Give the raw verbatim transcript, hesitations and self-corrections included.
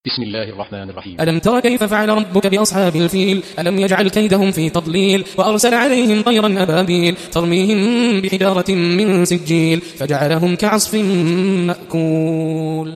بسم الله الرحمن الرحيم. ألم تر كيف فعل ربك بأصحاب الفيل؟ ألم يجعل كيدهم في تضليل وأرسل عليهم طيرا أبابيل ترميهم بحجارة من سجيل فجعلهم كعصف مأكول.